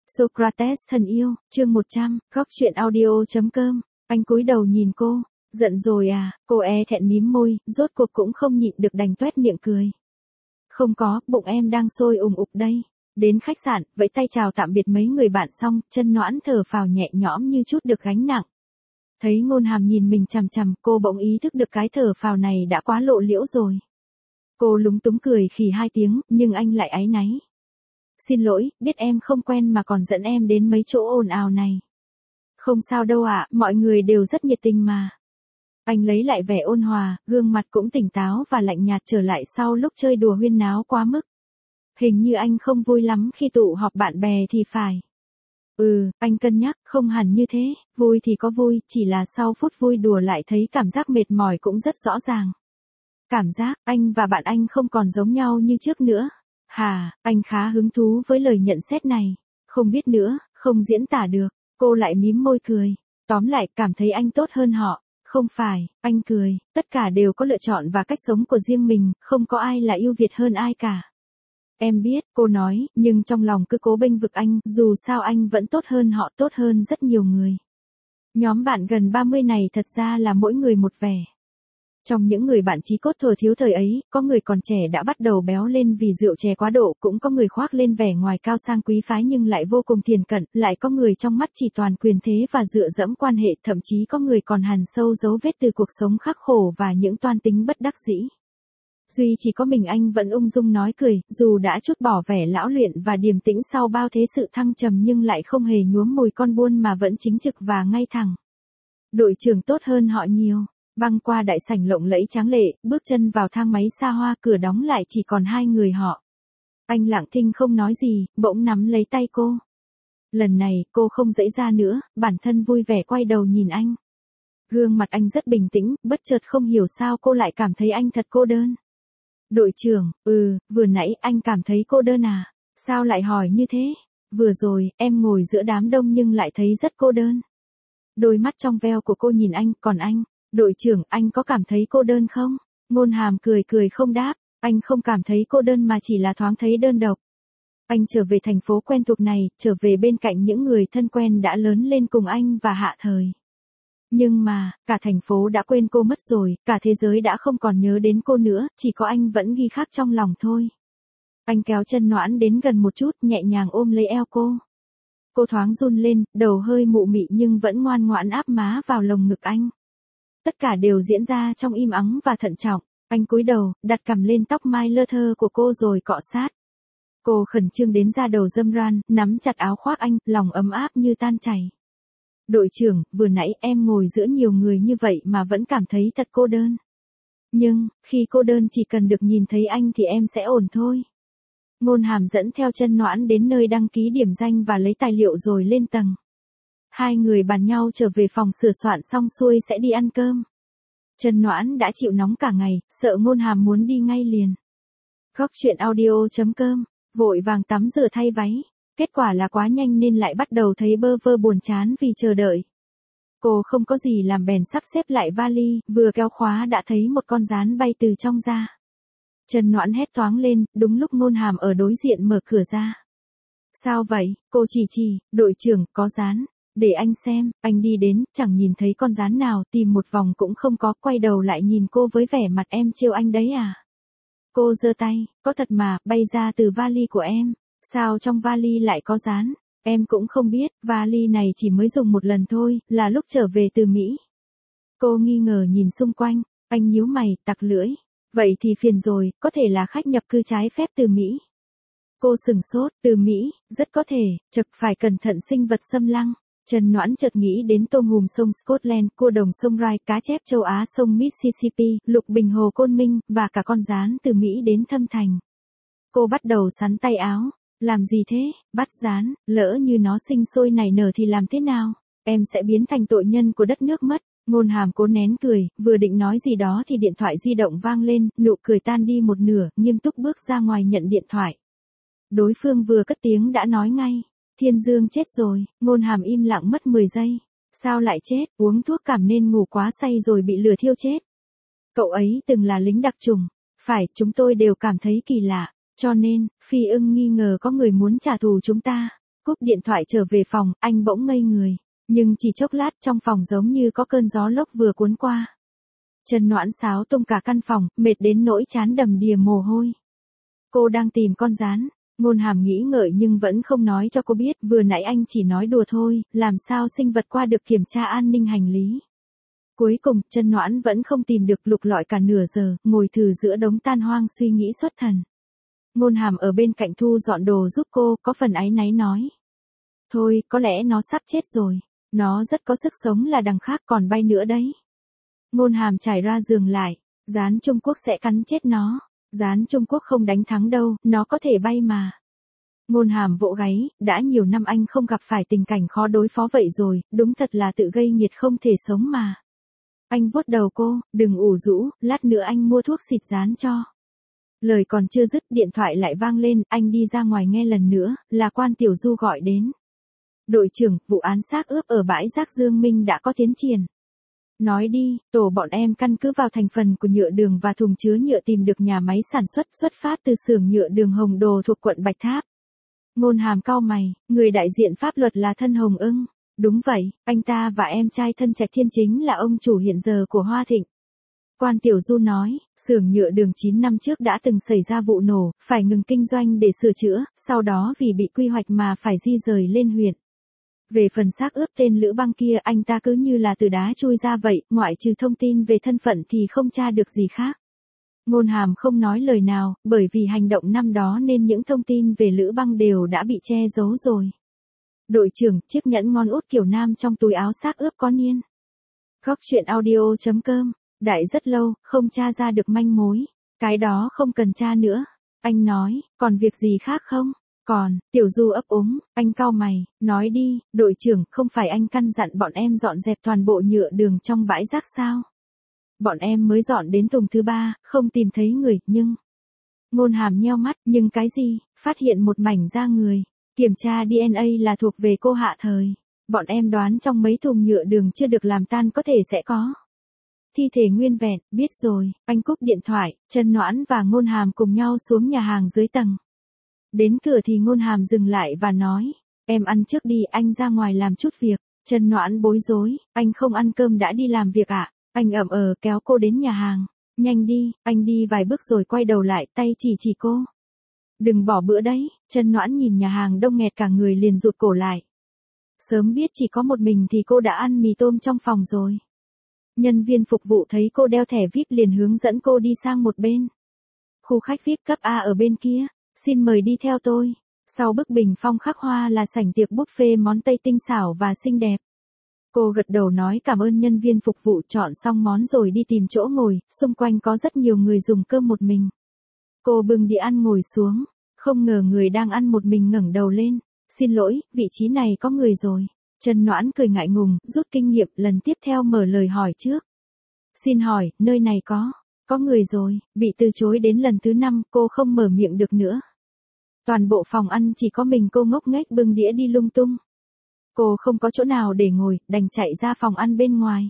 Socrates thân yêu, chương 100, góc truyện audio.com. Anh cúi đầu nhìn cô, giận rồi à, cô thẹn mím môi, rốt cuộc cũng không nhịn được đành toét miệng cười. Không có, bụng em đang sôi ùng ục đây. Đến khách sạn, vẫy tay chào tạm biệt mấy người bạn xong, chân Noãn thở phào nhẹ nhõm như chút được gánh nặng. Thấy Ngôn Hàm nhìn mình chằm chằm, cô bỗng ý thức được cái thở phào này đã quá lộ liễu rồi. Cô lúng túng cười khì 2 tiếng, nhưng anh lại áy náy. Xin lỗi, biết em không quen mà còn dẫn em đến mấy chỗ ồn ào này. Không sao đâu ạ, mọi người đều rất nhiệt tình mà. Anh lấy lại vẻ ôn hòa, gương mặt cũng tỉnh táo và lạnh nhạt trở lại sau lúc chơi đùa huyên náo quá mức. Hình như anh không vui lắm khi tụ họp bạn bè thì phải. Anh cân nhắc, không hẳn như thế, vui thì có vui, chỉ là sau phút vui đùa lại thấy cảm giác mệt mỏi cũng rất rõ ràng. Cảm giác, anh và bạn anh không còn giống nhau như trước nữa. Anh khá hứng thú với lời nhận xét này. Không biết nữa, không diễn tả được. Cô lại mím môi cười. Tóm lại, cảm thấy anh tốt hơn họ. Không phải, anh cười, tất cả đều có lựa chọn và cách sống của riêng mình, không có ai là ưu việt hơn ai cả. Em biết, cô nói, nhưng trong lòng cứ cố bênh vực anh, dù sao anh vẫn tốt hơn họ, tốt hơn rất nhiều người. Nhóm bạn gần 30 này thật ra là mỗi người một vẻ. Trong những người bạn chí cốt thuở thiếu thời ấy, có người còn trẻ đã bắt đầu béo lên vì rượu chè quá độ, cũng có người khoác lên vẻ ngoài cao sang quý phái nhưng lại vô cùng thiền cận, lại có người trong mắt chỉ toàn quyền thế và dựa dẫm quan hệ, thậm chí có người còn hằn sâu dấu vết từ cuộc sống khắc khổ và những toan tính bất đắc dĩ. Duy chỉ có mình anh vẫn ung dung nói cười, dù đã chút bỏ vẻ lão luyện và điềm tĩnh sau bao thế sự thăng trầm nhưng lại không hề nhuốm mùi con buôn mà vẫn chính trực và ngay thẳng. Đội trưởng tốt hơn họ nhiều. Băng qua đại sảnh lộng lẫy tráng lệ, bước chân vào thang máy xa hoa, cửa đóng lại chỉ còn 2 người họ. Anh lặng thinh không nói gì, bỗng nắm lấy tay cô. Lần này, cô không dãy ra nữa, bản thân vui vẻ quay đầu nhìn anh. Gương mặt anh rất bình tĩnh, bất chợt không hiểu sao cô lại cảm thấy anh thật cô đơn. Đội trưởng, vừa nãy anh cảm thấy cô đơn à? Sao lại hỏi như thế? Vừa rồi, em ngồi giữa đám đông nhưng lại thấy rất cô đơn. Đôi mắt trong veo của cô nhìn anh, còn anh? Đội trưởng, anh có cảm thấy cô đơn không? Ngôn Hàm cười cười không đáp, anh không cảm thấy cô đơn mà chỉ là thoáng thấy đơn độc. Anh trở về thành phố quen thuộc này, trở về bên cạnh những người thân quen đã lớn lên cùng anh và Hạ Thời. Nhưng mà, cả thành phố đã quên cô mất rồi, cả thế giới đã không còn nhớ đến cô nữa, chỉ có anh vẫn ghi khắc trong lòng thôi. Anh kéo chân Noãn đến gần một chút, nhẹ nhàng ôm lấy eo cô. Cô thoáng run lên, đầu hơi mụ mị nhưng vẫn ngoan ngoãn áp má vào lồng ngực anh. Tất cả đều diễn ra trong im ắng và thận trọng. Anh cúi đầu, đặt cằm lên tóc mai lơ thơ của cô rồi cọ sát. Cô khẩn trương đến da đầu râm ran, nắm chặt áo khoác anh, lòng ấm áp như tan chảy. Đội trưởng, vừa nãy em ngồi giữa nhiều người như vậy mà vẫn cảm thấy thật cô đơn. Nhưng, khi cô đơn chỉ cần được nhìn thấy anh thì em sẽ ổn thôi. Ngôn Hàm dẫn theo chân Noãn đến nơi đăng ký điểm danh và lấy tài liệu rồi lên tầng. 2 người bàn nhau trở về phòng sửa soạn xong xuôi sẽ đi ăn cơm. Chân Noãn đã chịu nóng cả ngày, sợ Ngôn Hàm muốn đi ngay liền. Góc truyện audio.com, vội vàng tắm rửa thay váy. Kết quả là quá nhanh nên lại bắt đầu thấy bơ vơ buồn chán vì chờ đợi. Cô không có gì làm bèn sắp xếp lại vali, vừa kéo khóa đã thấy một con gián bay từ trong ra. Chân Noãn hét toáng lên, đúng lúc Ngôn Hàm ở đối diện mở cửa ra. Sao vậy? Cô chỉ, đội trưởng, có gián. Để anh xem, anh đi đến, chẳng nhìn thấy con gián nào, tìm một vòng cũng không có, quay đầu lại nhìn cô với vẻ mặt em trêu anh đấy à. Cô giơ tay, có thật mà, bay ra từ vali của em. Sao trong vali lại có gián? Em cũng không biết, vali này chỉ mới dùng một lần thôi, là lúc trở về từ Mỹ. Cô nghi ngờ nhìn xung quanh, anh nhíu mày, tặc lưỡi. Vậy thì phiền rồi, có thể là khách nhập cư trái phép từ Mỹ. Cô sừng sốt, từ Mỹ, rất có thể, chực phải cẩn thận sinh vật xâm lăng. Chân Noãn chợt nghĩ đến tôm hùm sông Scotland, cua đồng sông Rai, cá chép châu Á sông Mississippi, lục bình hồ Côn Minh, và cả con gián từ Mỹ đến Thâm Thành. Cô bắt đầu sắn tay áo. Làm gì thế? Bắt gián, lỡ như nó sinh sôi nảy nở thì làm thế nào? Em sẽ biến thành tội nhân của đất nước mất. Ngôn Hàm cố nén cười, vừa định nói gì đó thì điện thoại di động vang lên, nụ cười tan đi một nửa, nghiêm túc bước ra ngoài nhận điện thoại. Đối phương vừa cất tiếng đã nói ngay. Thiên Dương chết rồi. Ngôn Hàm im lặng mất 10 giây. Sao lại chết? Uống thuốc cảm nên ngủ quá say rồi bị lửa thiêu chết. Cậu ấy từng là lính đặc chủng. Phải, chúng tôi đều cảm thấy kỳ lạ. Cho nên, Phi Ưng nghi ngờ có người muốn trả thù chúng ta. cúp điện thoại trở về phòng, anh bỗng ngây người. Nhưng chỉ chốc lát trong phòng giống như có cơn gió lốc vừa cuốn qua. Trần Noãn xáo tung cả căn phòng, mệt đến nỗi trán đầm đìa mồ hôi. Cô đang tìm con gián. Ngôn Hàm nghĩ ngợi nhưng vẫn không nói cho cô biết, vừa nãy anh chỉ nói đùa thôi, làm sao sinh vật qua được kiểm tra an ninh hành lý. Cuối cùng, Trần Noãn vẫn không tìm được, lục lọi cả nửa giờ, ngồi thừ giữa đống tan hoang suy nghĩ xuất thần. Ngôn Hàm ở bên cạnh thu dọn đồ giúp cô, có phần áy náy nói. Thôi, có lẽ nó sắp chết rồi. Nó rất có sức sống là đằng khác còn bay nữa đấy. Ngôn Hàm trải ra giường lại. Gián Trung Quốc sẽ cắn chết nó. Gián Trung Quốc không đánh thắng đâu, nó có thể bay mà. Ngôn Hàm vỗ gáy, đã nhiều năm anh không gặp phải tình cảnh khó đối phó vậy rồi, đúng thật là tự gây nghiệt không thể sống mà. Anh vuốt đầu cô, đừng ủ rũ, lát nữa anh mua thuốc xịt gián cho. Lời còn chưa dứt, điện thoại lại vang lên, anh đi ra ngoài nghe lần nữa, là Quan Tiểu Du gọi đến. Đội trưởng, vụ án xác ướp ở bãi rác Dương Minh đã có tiến triển. Nói đi, tổ bọn em căn cứ vào thành phần của nhựa đường và thùng chứa nhựa tìm được nhà máy sản xuất phát từ xưởng nhựa đường Hồng Đồ thuộc quận Bạch Tháp. Ngôn Hàm cau mày, người đại diện pháp luật là thân Hồng Ưng. Đúng vậy, anh ta và em trai thân Trạch Thiên chính là ông chủ hiện giờ của Hoa Thịnh. Quan Tiểu Du nói, xưởng nhựa đường 9 năm trước đã từng xảy ra vụ nổ, phải ngừng kinh doanh để sửa chữa, sau đó vì bị quy hoạch mà phải di rời lên huyện. Về phần xác ướp tên Lữ Băng kia, anh ta cứ như là từ đá chui ra vậy, ngoại trừ thông tin về thân phận thì không tra được gì khác. Ngôn Hàm không nói lời nào, bởi vì hành động năm đó nên những thông tin về Lữ Băng đều đã bị che giấu rồi. Đội trưởng, chiếc nhẫn ngon út kiểu nam trong túi áo xác ướp có niên. Góc truyện audio.com. Đại rất lâu, không tra ra được manh mối. Cái đó không cần tra nữa. Anh nói, còn việc gì khác không? Còn, Tiểu Du ấp úng, anh cau mày, nói đi, đội trưởng, không phải anh căn dặn bọn em dọn dẹp toàn bộ nhựa đường trong bãi rác sao? Bọn em mới dọn đến thùng thứ 3, không tìm thấy người, nhưng... Ngôn Hàm nheo mắt, nhưng cái gì? Phát hiện một mảnh da người. Kiểm tra DNA là thuộc về cô Hạ Thời. Bọn em đoán trong mấy thùng nhựa đường chưa được làm tan có thể sẽ có thi thể nguyên vẹn. Biết rồi, anh cúp điện thoại, Trần Noãn và Ngôn Hàm cùng nhau xuống nhà hàng dưới tầng. Đến cửa thì Ngôn Hàm dừng lại và nói, em ăn trước đi, anh ra ngoài làm chút việc. Trần Noãn bối rối, anh không ăn cơm đã đi làm việc ạ? Anh ậm kéo cô đến nhà hàng. Nhanh đi, anh đi vài bước rồi quay đầu lại, tay chỉ cô. Đừng bỏ bữa đấy. Trần Noãn nhìn nhà hàng đông nghẹt cả người liền rụt cổ lại. Sớm biết chỉ có một mình thì cô đã ăn mì tôm trong phòng rồi. Nhân viên phục vụ thấy cô đeo thẻ VIP liền hướng dẫn cô đi sang một bên. Khu khách VIP cấp A ở bên kia, xin mời đi theo tôi. Sau bức bình phong khắc hoa là sảnh tiệc buffet món Tây tinh xảo và xinh đẹp. Cô gật đầu nói cảm ơn nhân viên phục vụ, chọn xong món rồi đi tìm chỗ ngồi, xung quanh có rất nhiều người dùng cơm một mình. Cô bưng đĩa ăn ngồi xuống, không ngờ người đang ăn một mình ngẩng đầu lên. Xin lỗi, vị trí này có người rồi. Trần Noãn cười ngại ngùng, rút kinh nghiệm, lần tiếp theo mở lời hỏi trước. Xin hỏi, nơi này có người rồi. Bị từ chối đến lần thứ 5, cô không mở miệng được nữa. Toàn bộ phòng ăn chỉ có mình cô ngốc nghếch bưng đĩa đi lung tung. Cô không có chỗ nào để ngồi, đành chạy ra phòng ăn bên ngoài.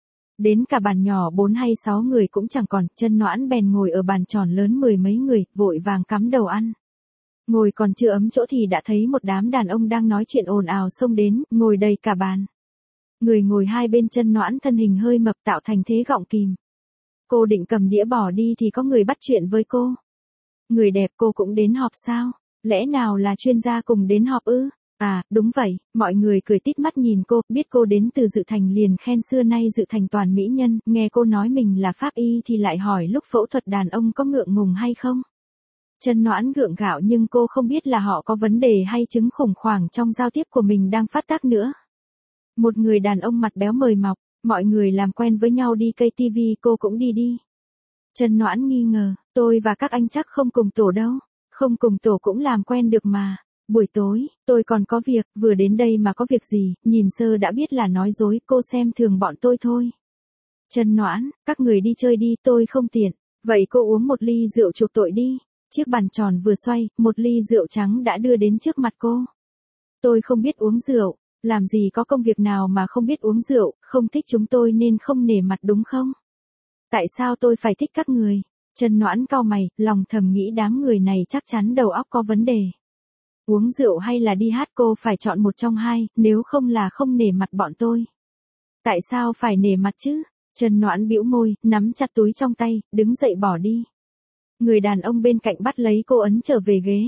Đến cả bàn nhỏ 4 hay 6 người cũng chẳng còn, Trần Noãn bèn ngồi ở bàn tròn lớn 10 mấy người, vội vàng cắm đầu ăn. Ngồi còn chưa ấm chỗ thì đã thấy một đám đàn ông đang nói chuyện ồn ào xông đến, ngồi đầy cả bàn. Người ngồi hai bên Trần Noãn thân hình hơi mập tạo thành thế gọng kìm. Cô định cầm đĩa bỏ đi thì có người bắt chuyện với cô. Người đẹp, cô cũng đến họp sao? Lẽ nào là chuyên gia cùng đến họp ư? À, đúng vậy, mọi người cười tít mắt nhìn cô, biết cô đến từ Dự Thành liền khen xưa nay Dự Thành toàn mỹ nhân, nghe cô nói mình là pháp y thì lại hỏi lúc phẫu thuật đàn ông có ngượng ngùng hay không. Trần Noãn gượng gạo nhưng cô không biết là họ có vấn đề hay chứng khủng hoảng trong giao tiếp của mình đang phát tác nữa. Một người đàn ông mặt béo mời mọc, mọi người làm quen với nhau đi cây TV, cô cũng đi. Trần Noãn nghi ngờ, tôi và các anh chắc không cùng tổ đâu. Không cùng tổ cũng làm quen được mà. Buổi tối, tôi còn có việc, vừa đến đây mà có việc gì, nhìn sơ đã biết là nói dối, cô xem thường bọn tôi thôi. Trần Noãn, các người đi chơi đi, tôi không tiện. Vậy cô uống một ly rượu chuộc tội đi. Chiếc bàn tròn vừa xoay, một ly rượu trắng đã đưa đến trước mặt cô. Tôi không biết uống rượu, làm gì có công việc nào mà không biết uống rượu, không thích chúng tôi nên không nể mặt đúng không? Tại sao tôi phải thích các người? Trần Noãn cau mày, lòng thầm nghĩ đám người này chắc chắn đầu óc có vấn đề. Uống rượu hay là đi hát cô phải chọn một trong hai, nếu không là không nể mặt bọn tôi. Tại sao phải nể mặt chứ? Trần Noãn bĩu môi, nắm chặt túi trong tay, đứng dậy bỏ đi. Người đàn ông bên cạnh bắt lấy cô ấn trở về ghế.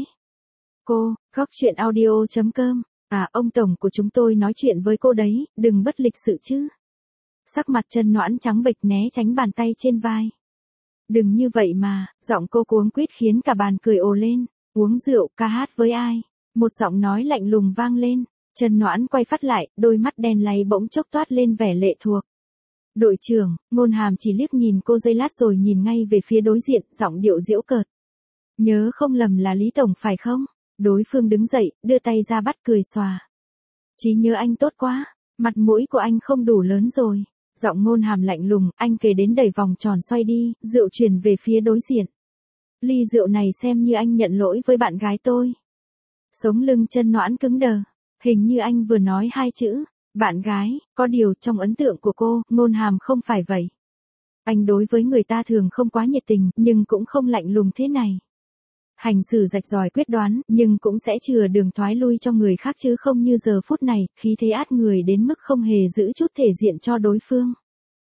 Cô, góc chuyện audio.com. À, ông tổng của chúng tôi nói chuyện với cô đấy, đừng bất lịch sự chứ. Sắc mặt Trần Noãn trắng bệch né tránh bàn tay trên vai. Đừng như vậy mà, giọng cô cuống quýt khiến cả bàn cười ồ lên. Uống rượu, ca hát với ai? Một giọng nói lạnh lùng vang lên. Trần Noãn quay phát lại, đôi mắt đen láy bỗng chốc toát lên vẻ lệ thuộc. Đội trưởng, Ngôn Hàm chỉ liếc nhìn cô giây lát rồi nhìn ngay về phía đối diện, giọng điệu giễu cợt. Nhớ không lầm là Lý Tổng phải không? Đối phương đứng dậy, đưa tay ra bắt cười xòa. Trí nhớ anh tốt quá, mặt mũi của anh không đủ lớn rồi. Giọng Ngôn Hàm lạnh lùng, anh kề đến đẩy vòng tròn xoay đi, rượu chuyển về phía đối diện. Ly rượu này xem như anh nhận lỗi với bạn gái tôi. Sống lưng Trần Noãn cứng đờ. Hình như anh vừa nói hai chữ, bạn gái, có điều trong ấn tượng của cô, Ngôn Hàm không phải vậy. Anh đối với người ta thường không quá nhiệt tình, nhưng cũng không lạnh lùng thế này. Hành xử rạch ròi quyết đoán, nhưng cũng sẽ chừa đường thoái lui cho người khác chứ không như giờ phút này, khí thế át người đến mức không hề giữ chút thể diện cho đối phương.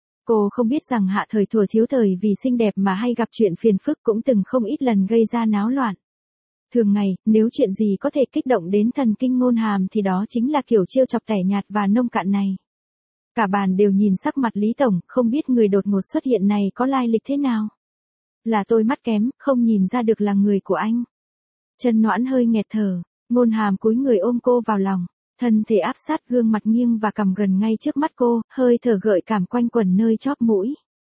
Cô không biết rằng hạ thời thuở thiếu thời vì xinh đẹp mà hay gặp chuyện phiền phức cũng từng không ít lần gây ra náo loạn. Thường ngày, nếu chuyện gì có thể kích động đến thần kinh Ngôn Hàm thì đó chính là kiểu trêu chọc tẻ nhạt và nông cạn này. Cả bàn đều nhìn sắc mặt Lý Tổng, không biết người đột ngột xuất hiện này có lai lịch thế nào. Là tôi mắt kém, không nhìn ra được là người của anh. Trần Noãn hơi nghẹt thở, Ngôn Hàm cúi người ôm cô vào lòng, thân thể áp sát gương mặt nghiêng và cằm gần ngay trước mắt cô, hơi thở gợi cảm quanh quẩn nơi chóp mũi.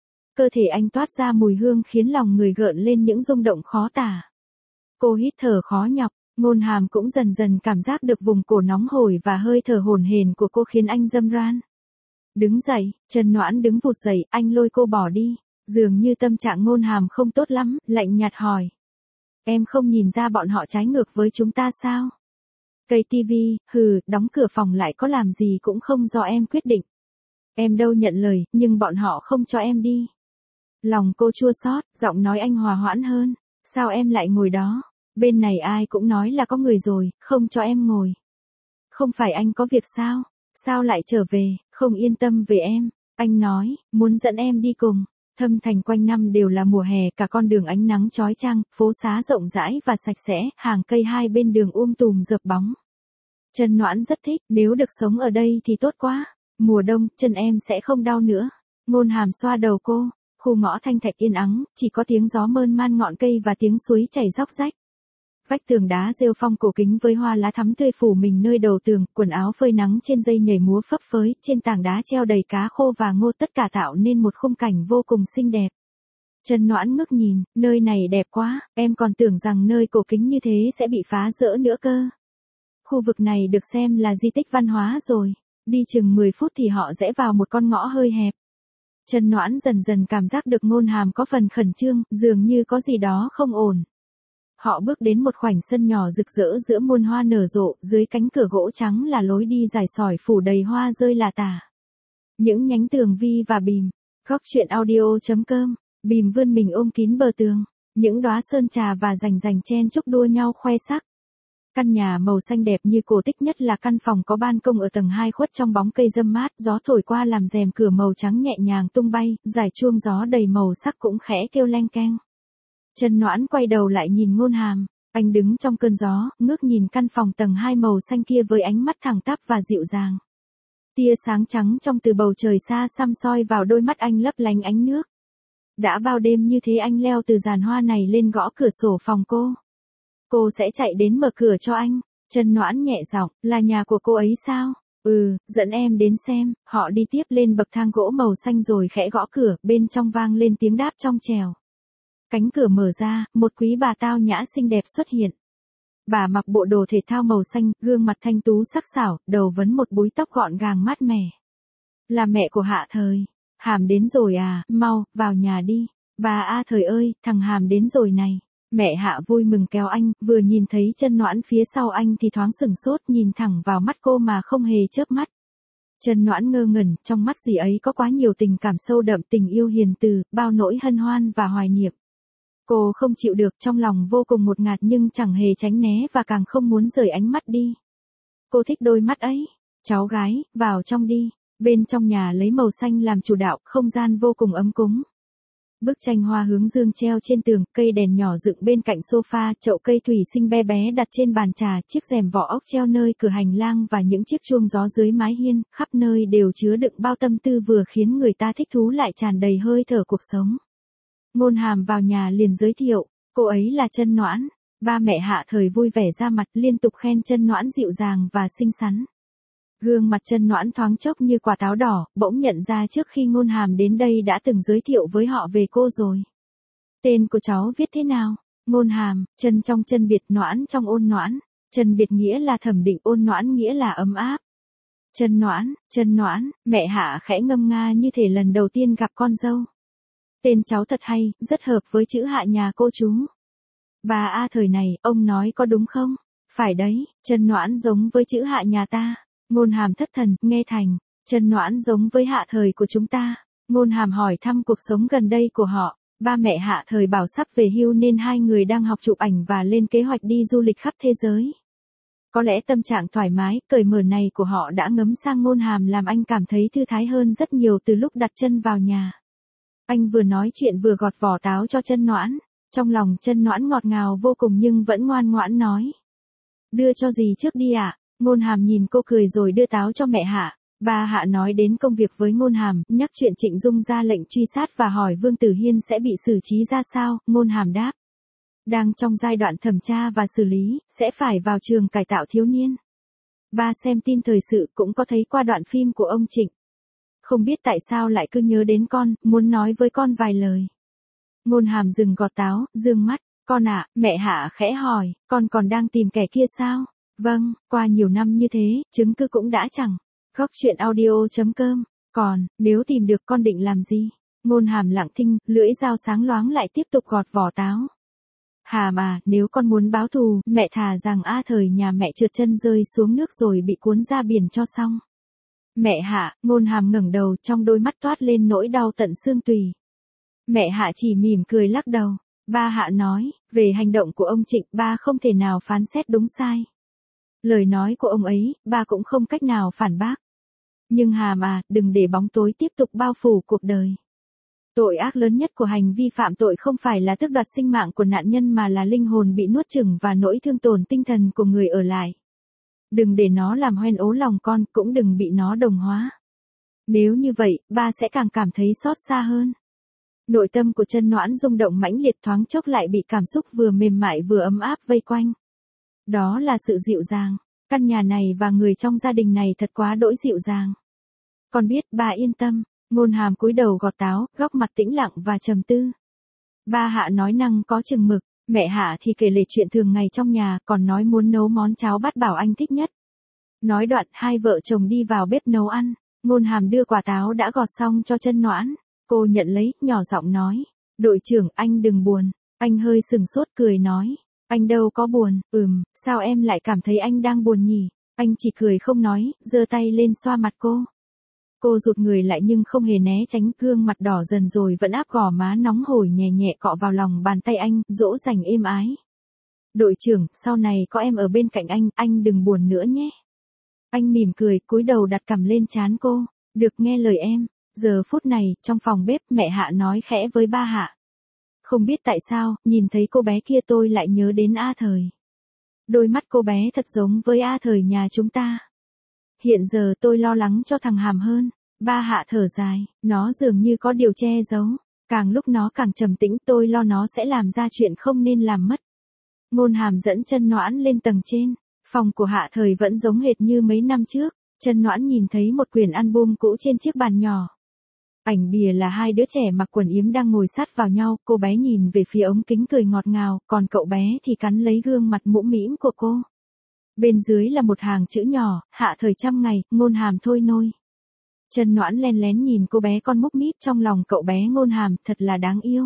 Cơ thể anh toát ra mùi hương khiến lòng người gợn lên những rung động khó tả. Cô hít thở khó nhọc, Ngôn Hàm cũng dần dần cảm giác được vùng cổ nóng hổi và hơi thở hổn hển của cô khiến anh râm ran. Đứng dậy, Trần Noãn đứng vụt dậy, anh lôi cô bỏ đi. Dường như tâm trạng Ngôn Hàm không tốt lắm, lạnh nhạt hỏi. Em không nhìn ra bọn họ trái ngược với chúng ta sao? Cây tivi, đóng cửa phòng lại có làm gì cũng không do em quyết định. Em đâu nhận lời, nhưng bọn họ không cho em đi. Lòng cô chua xót, giọng nói anh hòa hoãn hơn. Sao em lại ngồi đó? Bên này ai cũng nói là có người rồi, không cho em ngồi. Không phải anh có việc sao? Sao lại trở về, không yên tâm về em? Anh nói, muốn dẫn em đi cùng. Thâm Thành quanh năm đều là mùa hè, cả con đường ánh nắng chói chang, phố xá rộng rãi và sạch sẽ, hàng cây hai bên đường tùm rợp bóng. Trần Noãn rất thích, nếu được sống ở đây thì tốt quá. Mùa đông, chân em sẽ không đau nữa. Ngôn Hàm xoa đầu cô, khu ngõ thanh thạch yên ắng, chỉ có tiếng gió mơn man ngọn cây và tiếng suối chảy róc rách. Vách tường đá rêu phong cổ kính với hoa lá thắm tươi phủ mình nơi đầu tường, quần áo phơi nắng trên dây nhảy múa phấp phới, trên tảng đá treo đầy cá khô và ngô, tất cả tạo nên một khung cảnh vô cùng xinh đẹp. Trần Noãn ngước nhìn, nơi này đẹp quá, em còn tưởng rằng nơi cổ kính như thế sẽ bị phá rỡ nữa cơ. Khu vực này được xem là di tích văn hóa rồi, đi chừng 10 phút thì họ rẽ vào một con ngõ hơi hẹp. Trần Noãn dần dần cảm giác được Ngôn Hàm có phần khẩn trương, dường như có gì đó không ổn. Họ bước đến một khoảnh sân nhỏ rực rỡ giữa muôn hoa nở rộ, dưới cánh cửa gỗ trắng là lối đi dài sỏi phủ đầy hoa rơi lả tả. Những nhánh tường vi và bìm. Góc chuyện audio.com. Bìm vươn mình ôm kín bờ tường. Những đóa sơn trà và rành rành chen chúc đua nhau khoe sắc. Căn nhà màu xanh đẹp như cổ tích, nhất là căn phòng có ban công ở tầng 2 khuất trong bóng cây râm mát, gió thổi qua làm rèm cửa màu trắng nhẹ nhàng tung bay, dải chuông gió đầy màu sắc cũng khẽ kêu leng keng. Trần Noãn quay đầu lại nhìn Ngôn Hàm, anh đứng trong cơn gió, ngước nhìn căn phòng tầng 2 màu xanh kia với ánh mắt thẳng tắp và dịu dàng. Tia sáng trắng trong từ bầu trời xa xăm soi vào đôi mắt anh lấp lánh ánh nước. Đã bao đêm như thế anh leo từ giàn hoa này lên gõ cửa sổ phòng cô. Cô sẽ chạy đến mở cửa cho anh. Trần Noãn nhẹ giọng, là nhà của cô ấy sao? Dẫn em đến xem. Họ đi tiếp lên bậc thang gỗ màu xanh rồi khẽ gõ cửa, bên trong vang lên tiếng đáp trong trèo. Cánh cửa mở ra, một quý bà tao nhã xinh đẹp xuất hiện. Bà mặc bộ đồ thể thao màu xanh, gương mặt thanh tú sắc sảo, đầu vấn một búi tóc gọn gàng mát mẻ. Là mẹ của Hạ Thời. Hàm đến rồi à, mau, vào nhà đi. Bà A Thời ơi, thằng Hàm đến rồi này. Mẹ Hạ vui mừng kéo anh, vừa nhìn thấy Trần Noãn phía sau anh thì thoáng sửng sốt, nhìn thẳng vào mắt cô mà không hề chớp mắt. Trần Noãn ngơ ngẩn, trong mắt dì ấy có quá nhiều tình cảm sâu đậm, tình yêu hiền từ, bao nỗi hân hoan và hoài niệm. Cô không chịu được, trong lòng vô cùng ngột ngạt nhưng chẳng hề tránh né và càng không muốn rời ánh mắt đi. Cô thích đôi mắt ấy. Cháu gái, vào trong đi. Bên trong nhà lấy màu xanh làm chủ đạo, không gian vô cùng ấm cúng. Bức tranh hoa hướng dương treo trên tường, cây đèn nhỏ dựng bên cạnh sofa, chậu cây thủy sinh bé bé đặt trên bàn trà, chiếc rèm vỏ ốc treo nơi cửa hành lang và những chiếc chuông gió dưới mái hiên, khắp nơi đều chứa đựng bao tâm tư vừa khiến người ta thích thú lại tràn đầy hơi thở cuộc sống. Ngôn Hàm vào nhà liền giới thiệu, cô ấy là Chân Noãn. Ba mẹ Hạ Thời vui vẻ ra mặt liên tục khen Chân Noãn dịu dàng và xinh xắn. Gương mặt Chân Noãn thoáng chốc như quả táo đỏ, bỗng nhận ra trước khi Ngôn Hàm đến đây đã từng giới thiệu với họ về cô rồi. Tên của cháu viết thế nào? Ngôn Hàm, chân trong chân biệt, noãn trong ôn noãn. Chân biệt nghĩa là thẩm định, ôn noãn nghĩa là ấm áp. Chân Noãn, mẹ Hạ khẽ ngâm nga như thể lần đầu tiên gặp con dâu. Tên cháu thật hay, rất hợp với chữ Hạ nhà cô chú. Bà A Thời này, ông nói có đúng không? Phải đấy, Chân Noãn giống với chữ Hạ nhà ta. Ngôn Hàm thất thần, nghe thành, Chân Noãn giống với Hạ Thời của chúng ta. Ngôn Hàm hỏi thăm cuộc sống gần đây của họ. Ba mẹ Hạ Thời bảo sắp về hưu nên hai người đang học chụp ảnh và lên kế hoạch đi du lịch khắp thế giới. Có lẽ tâm trạng thoải mái, cởi mở này của họ đã ngấm sang Ngôn Hàm làm anh cảm thấy thư thái hơn rất nhiều từ lúc đặt chân vào nhà. Anh vừa nói chuyện vừa gọt vỏ táo cho Chân Noãn. Trong lòng Chân Noãn ngọt ngào vô cùng nhưng vẫn ngoan ngoãn nói. Đưa cho dì trước đi ạ. Ngôn Hàm nhìn cô cười rồi đưa táo cho mẹ Hạ. Ba Hạ nói đến công việc với Ngôn Hàm, nhắc chuyện Trịnh Dung ra lệnh truy sát và hỏi Vương Tử Hiên sẽ bị xử trí ra sao. Ngôn Hàm đáp. Đang trong giai đoạn thẩm tra và xử lý, sẽ phải vào trường cải tạo thiếu niên. Ba xem tin thời sự cũng có thấy qua đoạn phim của ông Trịnh. Không biết tại sao lại cứ nhớ đến con, muốn nói với con vài lời. Ngôn Hàm dừng gọt táo, dương mắt. Con ạ, mẹ Hạ khẽ hỏi, con còn đang tìm kẻ kia sao? Vâng, qua nhiều năm như thế, chứng cứ cũng đã chẳng. Góc chuyện audio.com. Còn, nếu tìm được con định làm gì? Ngôn Hàm lặng thinh, lưỡi dao sáng loáng lại tiếp tục gọt vỏ táo. Hàm à, nếu con muốn báo thù, mẹ thà rằng A Thời nhà mẹ trượt chân rơi xuống nước rồi bị cuốn ra biển cho xong. Mẹ Hạ, Ngôn Hàm ngẩng đầu, trong đôi mắt toát lên nỗi đau tận xương tủy. Mẹ Hạ chỉ mỉm cười lắc đầu. Ba Hạ nói, về hành động của ông Trịnh, ba không thể nào phán xét đúng sai. Lời nói của ông ấy, ba cũng không cách nào phản bác. Nhưng Hàm à, đừng để bóng tối tiếp tục bao phủ cuộc đời. Tội ác lớn nhất của hành vi phạm tội không phải là tước đoạt sinh mạng của nạn nhân mà là linh hồn bị nuốt chửng và nỗi thương tổn tinh thần của người ở lại. Đừng để nó làm hoen ố lòng con, cũng đừng bị nó đồng hóa. Nếu như vậy, ba sẽ càng cảm thấy xót xa hơn. Nội tâm của Chân Noãn rung động mãnh liệt, thoáng chốc lại bị cảm xúc vừa mềm mại vừa ấm áp vây quanh. Đó là sự dịu dàng. Căn nhà này và người trong gia đình này thật quá đỗi dịu dàng. Con biết, ba yên tâm. Ngôn Hàm cúi đầu gọt táo, góc mặt tĩnh lặng và trầm tư. Ba Hạ nói năng có chừng mực, mẹ Hạ thì kể lể chuyện thường ngày trong nhà, còn nói muốn nấu món cháo bát bảo anh thích nhất. Nói đoạn, hai vợ chồng đi vào bếp nấu ăn. Ngôn Hàm đưa quả táo đã gọt xong cho Chân Noãn. Cô nhận lấy, nhỏ giọng nói. Đội trưởng, anh đừng buồn. Anh hơi sừng sốt cười nói. Anh đâu có buồn, sao em lại cảm thấy anh đang buồn nhỉ? Anh chỉ cười không nói, giơ tay lên xoa mặt cô. Cô rụt người lại nhưng không hề né tránh, gương mặt đỏ dần rồi vẫn áp gò má nóng hổi nhẹ nhẹ cọ vào lòng bàn tay anh, dỗ dành êm ái. Đội trưởng, sau này có em ở bên cạnh anh đừng buồn nữa nhé. Anh mỉm cười, cúi đầu đặt cằm lên trán cô. Được, nghe lời em. Giờ phút này, trong phòng bếp, mẹ Hạ nói khẽ với ba Hạ. Không biết tại sao, nhìn thấy cô bé kia tôi lại nhớ đến A Thời. Đôi mắt cô bé thật giống với A Thời nhà chúng ta. Hiện giờ tôi lo lắng cho thằng Hàm hơn. Ba Hạ thở dài, nó dường như có điều che giấu. Càng lúc nó càng trầm tĩnh, tôi lo nó sẽ làm ra chuyện không nên làm mất. Ngôn Hàm dẫn Chân Noãn lên tầng trên. Phòng của Hạ Thời vẫn giống hệt như mấy năm trước. Chân Noãn nhìn thấy một quyển album cũ trên chiếc bàn nhỏ. Ảnh bìa là hai đứa trẻ mặc quần yếm đang ngồi sát vào nhau, cô bé nhìn về phía ống kính cười ngọt ngào, còn cậu bé thì cắn lấy gương mặt mũm mĩm của cô. Bên dưới là một hàng chữ nhỏ, Hạ Thời trăm ngày, Ngôn Hàm thôi nôi. Chân Noãn len lén nhìn cô bé con múp míp, trong lòng cậu bé Ngôn Hàm thật là đáng yêu.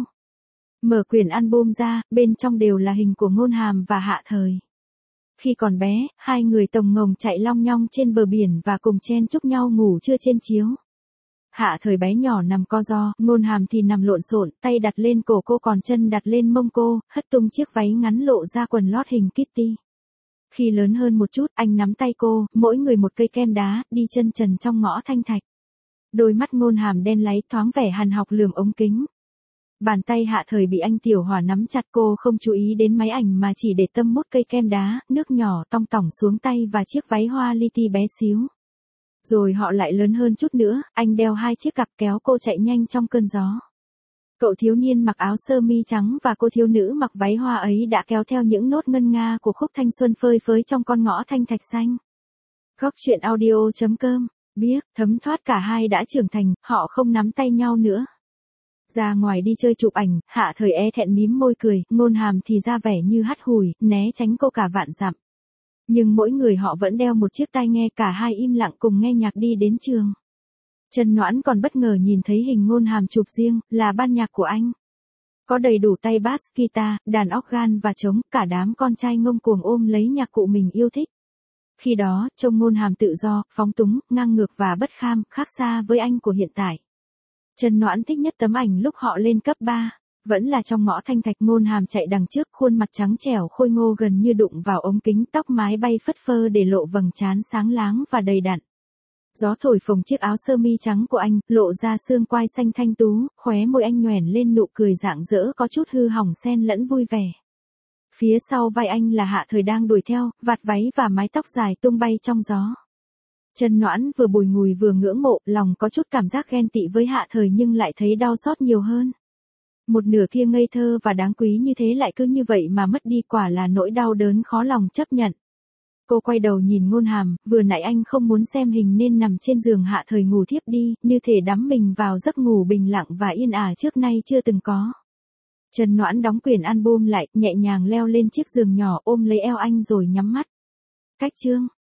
Mở quyển album ra, bên trong đều là hình của Ngôn Hàm và Hạ Thời. Khi còn bé, hai người tồng ngồng chạy long nhong trên bờ biển và cùng chen chúc nhau ngủ trưa trên chiếu. Hạ Thời bé nhỏ nằm co ro, Ngôn Hàm thì nằm lộn xộn, tay đặt lên cổ cô còn chân đặt lên mông cô, hất tung chiếc váy ngắn lộ ra quần lót hình Kitty. Khi lớn hơn một chút, anh nắm tay cô, mỗi người một cây kem đá, đi chân trần trong ngõ thanh thạch. Đôi mắt Ngôn Hàm đen láy thoáng vẻ hằn học lườm ống kính. Bàn tay Hạ Thời bị anh Tiểu Hỏa nắm chặt, cô không chú ý đến máy ảnh mà chỉ để tâm mút cây kem đá, nước nhỏ tong tỏng xuống tay và chiếc váy hoa li ti bé xíu. Rồi họ lại lớn hơn chút nữa, anh đeo 2 chiếc cặp kéo cô chạy nhanh trong cơn gió. Cậu thiếu niên mặc áo sơ mi trắng và cô thiếu nữ mặc váy hoa ấy đã kéo theo những nốt ngân nga của khúc thanh xuân phơi phới trong con ngõ thanh thạch xanh. Góc truyện audio.com, biết, thấm thoát cả hai đã trưởng thành, họ không nắm tay nhau nữa. Ra ngoài đi chơi chụp ảnh, Hạ Thời thẹn mím môi cười, Ngôn Hàm thì ra vẻ như hắt hủi, né tránh cô cả vạn dặm. Nhưng mỗi người họ vẫn đeo một chiếc tai nghe, cả hai im lặng cùng nghe nhạc đi đến trường. Trần Noãn còn bất ngờ nhìn thấy hình Ngôn Hàm chụp riêng, là ban nhạc của anh. Có đầy đủ tay bass, guitar, đàn organ và trống, cả đám con trai ngông cuồng ôm lấy nhạc cụ mình yêu thích. Khi đó, trông Ngôn Hàm tự do, phóng túng, ngang ngược và bất kham, khác xa với anh của hiện tại. Trần Noãn thích nhất tấm ảnh lúc họ lên cấp 3. Vẫn là trong ngõ thanh thạch, Ngôn Hàm chạy đằng trước, khuôn mặt trắng trẻo khôi ngô gần như đụng vào ống kính, tóc mái bay phất phơ để lộ vầng trán sáng láng và đầy đặn. Gió thổi phồng chiếc áo sơ mi trắng của anh, lộ ra xương quai xanh thanh tú, khóe môi anh nhoẻn lên nụ cười rạng rỡ có chút hư hỏng xen lẫn vui vẻ. Phía sau vai anh là Hạ Thời đang đuổi theo, vạt váy và mái tóc dài tung bay trong gió. Trần Noãn vừa bùi ngùi vừa ngưỡng mộ, lòng có chút cảm giác ghen tị với Hạ Thời nhưng lại thấy đau xót nhiều hơn. Một nửa kia ngây thơ và đáng quý như thế lại cứ như vậy mà mất đi, quả là nỗi đau đớn khó lòng chấp nhận. Cô quay đầu nhìn Ngôn Hàm, vừa nãy anh không muốn xem hình nên nằm trên giường Hạ Thời ngủ thiếp đi, như thể đắm mình vào giấc ngủ bình lặng và yên ả trước nay chưa từng có. Trần Noãn đóng quyển album lại, nhẹ nhàng leo lên chiếc giường nhỏ ôm lấy eo anh rồi nhắm mắt. Cách chương